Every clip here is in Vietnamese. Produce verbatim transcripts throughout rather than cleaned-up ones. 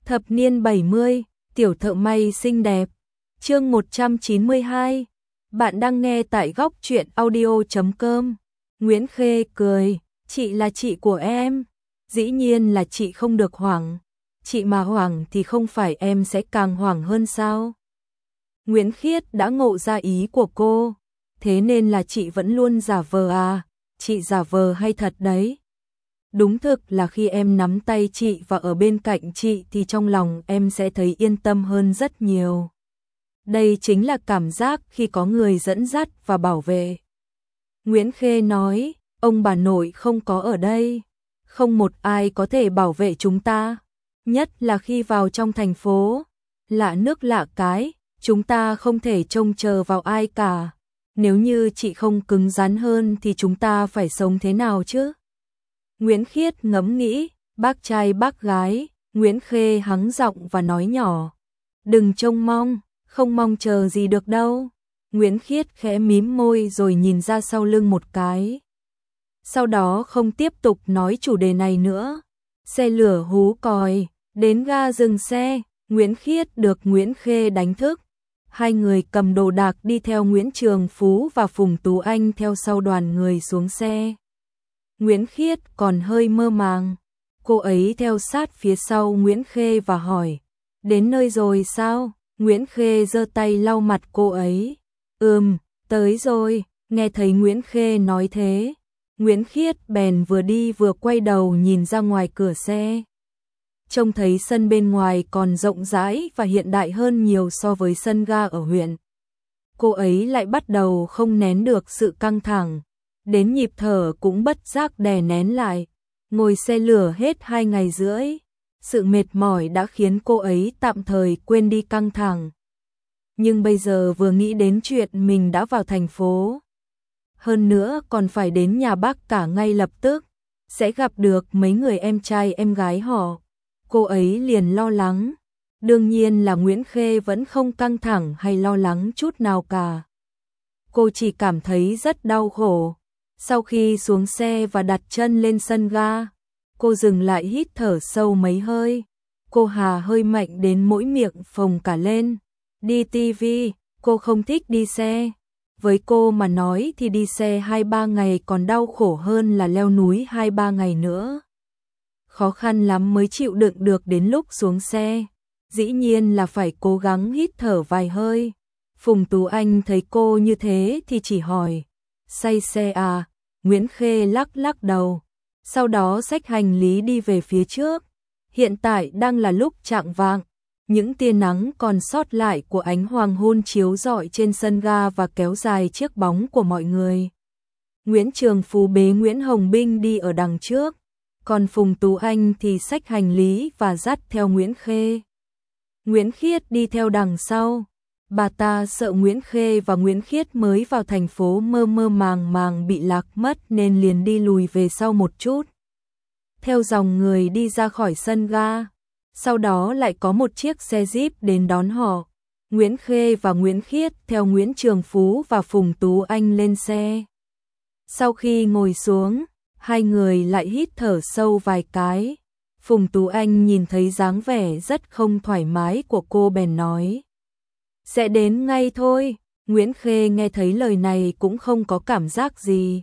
Thập niên bảy mươi, tiểu thợ may xinh đẹp. Chương một trăm chín mươi hai. Bạn đang nghe tại góc truyện audio chấm com. Nguyễn Khê cười, chị là chị của em. Dĩ nhiên là chị không được hoảng. Chị mà hoảng thì không phải em sẽ càng hoảng hơn sao? Nguyễn Khiết đã ngộ ra ý của cô. Thế nên là chị vẫn luôn giả vờ à? Chị giả vờ hay thật đấy? Đúng thực là khi em nắm tay chị và ở bên cạnh chị thì trong lòng em sẽ thấy yên tâm hơn rất nhiều. Đây chính là cảm giác khi có người dẫn dắt và bảo vệ. Nguyễn Khê nói, ông bà nội không có ở đây. Không một ai có thể bảo vệ chúng ta. Nhất là khi vào trong thành phố. Lạ nước lạ cái, chúng ta không thể trông chờ vào ai cả. Nếu như chị không cứng rắn hơn thì chúng ta phải sống thế nào chứ? Nguyễn Khiết ngẫm nghĩ, bác trai bác gái, Nguyễn Khê hắng giọng và nói nhỏ. Đừng trông mong, không mong chờ gì được đâu. Nguyễn Khiết khẽ mím môi rồi nhìn ra sau lưng một cái. Sau đó không tiếp tục nói chủ đề này nữa. Xe lửa hú còi, đến ga dừng xe, Nguyễn Khiết được Nguyễn Khê đánh thức. Hai người cầm đồ đạc đi theo Nguyễn Trường Phú và Phùng Tú Anh theo sau đoàn người xuống xe. Nguyễn Khiết còn hơi mơ màng. Cô ấy theo sát phía sau Nguyễn Khê và hỏi. Đến nơi rồi sao? Nguyễn Khê giơ tay lau mặt cô ấy. Ừm, tới rồi. Nghe thấy Nguyễn Khê nói thế. Nguyễn Khiết bèn vừa đi vừa quay đầu nhìn ra ngoài cửa xe. Trông thấy sân bên ngoài còn rộng rãi và hiện đại hơn nhiều so với sân ga ở huyện. Cô ấy lại bắt đầu không nén được sự căng thẳng. Đến nhịp thở cũng bất giác đè nén lại. Ngồi xe lửa hết hai ngày rưỡi. Sự mệt mỏi đã khiến cô ấy tạm thời quên đi căng thẳng. Nhưng bây giờ vừa nghĩ đến chuyện mình đã vào thành phố. Hơn nữa còn phải đến nhà bác cả ngay lập tức. Sẽ gặp được mấy người em trai em gái họ. Cô ấy liền lo lắng. Đương nhiên là Nguyễn Khê vẫn không căng thẳng hay lo lắng chút nào cả. Cô chỉ cảm thấy rất đau khổ. Sau khi xuống xe và đặt chân lên sân ga, cô dừng lại hít thở sâu mấy hơi. Cô hà hơi mạnh đến mỗi miệng phồng cả lên. Đi tivi, cô không thích đi xe. Với cô mà nói thì đi xe hai ba ngày còn đau khổ hơn là leo núi hai ba ngày nữa. Khó khăn lắm mới chịu đựng được đến lúc xuống xe. Dĩ nhiên là phải cố gắng hít thở vài hơi. Phùng Tú Anh thấy cô như thế thì chỉ hỏi. Say xe à? Nguyễn Khê lắc lắc đầu. Sau đó xách hành lý đi về phía trước. Hiện tại đang là lúc chạng vạng. Những tia nắng còn sót lại của ánh hoàng hôn chiếu rọi trên sân ga và kéo dài chiếc bóng của mọi người. Nguyễn Trường Phú bế Nguyễn Hồng Binh đi ở đằng trước. Còn Phùng Tú Anh thì xách hành lý và dắt theo Nguyễn Khê. Nguyễn Khiết đi theo đằng sau. Bà ta sợ Nguyễn Khê và Nguyễn Khiết mới vào thành phố mơ mơ màng màng bị lạc mất nên liền đi lùi về sau một chút. Theo dòng người đi ra khỏi sân ga. Sau đó lại có một chiếc xe Jeep đến đón họ. Nguyễn Khê và Nguyễn Khiết theo Nguyễn Trường Phú và Phùng Tú Anh lên xe. Sau khi ngồi xuống, hai người lại hít thở sâu vài cái. Phùng Tú Anh nhìn thấy dáng vẻ rất không thoải mái của cô bèn nói. Sẽ đến ngay thôi. Nguyễn Khê nghe thấy lời này cũng không có cảm giác gì.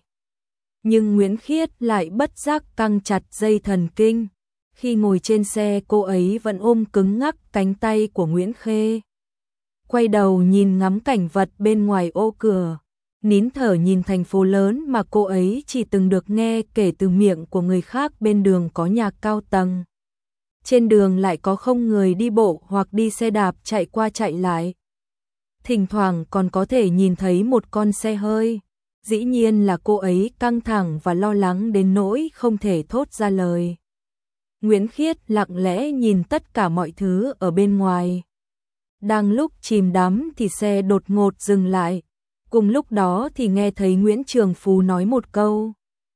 Nhưng Nguyễn Khiết lại bất giác căng chặt dây thần kinh. Khi ngồi trên xe cô ấy vẫn ôm cứng ngắc cánh tay của Nguyễn Khê. Quay đầu nhìn ngắm cảnh vật bên ngoài ô cửa. Nín thở nhìn thành phố lớn mà cô ấy chỉ từng được nghe kể từ miệng của người khác bên đường có nhà cao tầng. Trên đường lại có không người đi bộ hoặc đi xe đạp chạy qua chạy lại. Thỉnh thoảng còn có thể nhìn thấy một con xe hơi. Dĩ nhiên là cô ấy căng thẳng và lo lắng đến nỗi không thể thốt ra lời. Nguyễn Khiết lặng lẽ nhìn tất cả mọi thứ ở bên ngoài. Đang lúc chìm đắm thì xe đột ngột dừng lại. Cùng lúc đó thì nghe thấy Nguyễn Trường Phú nói một câu.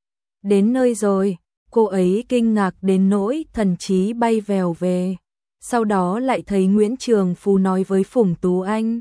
Đến nơi rồi, cô ấy kinh ngạc đến nỗi thần trí bay vèo về. Sau đó lại thấy Nguyễn Trường Phú nói với Phùng Tú Anh.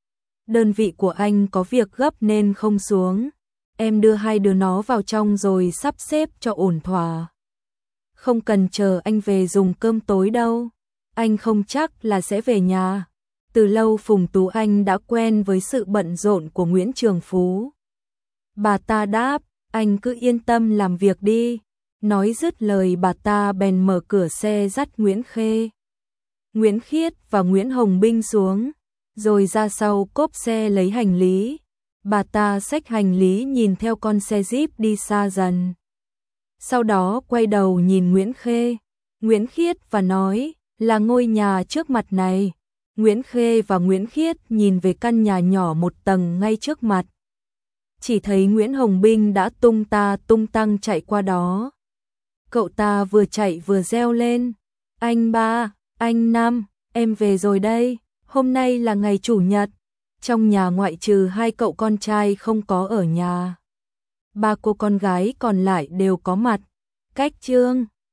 Đơn vị của anh có việc gấp nên không xuống. Em đưa hai đứa nó vào trong rồi sắp xếp cho ổn thỏa. Không cần chờ anh về dùng cơm tối đâu. anh không chắc là sẽ về nhà. Từ lâu Phùng Tú Anh đã quen với sự bận rộn của Nguyễn Trường Phú. Bà ta đáp, anh cứ yên tâm làm việc đi. Nói dứt lời bà ta bèn mở cửa xe dắt Nguyễn Khê, Nguyễn Khiết và Nguyễn Hồng Binh xuống, rồi ra sau cốp xe lấy hành lý. Bà ta xách hành lý nhìn theo con xe Jeep đi xa dần. Sau đó quay đầu nhìn Nguyễn Khê, Nguyễn Khiết và nói, là ngôi nhà trước mặt này. Nguyễn Khê và Nguyễn Khiết nhìn về căn nhà nhỏ một tầng ngay trước mặt. Chỉ thấy Nguyễn Hồng Binh đã tung ta tung tăng chạy qua đó. Cậu ta vừa chạy vừa reo lên, anh ba, anh Năm, em về rồi đây, hôm nay là ngày chủ nhật. Trong nhà ngoại trừ hai cậu con trai không có ở nhà, ba cô con gái còn lại đều có mặt. Cách chương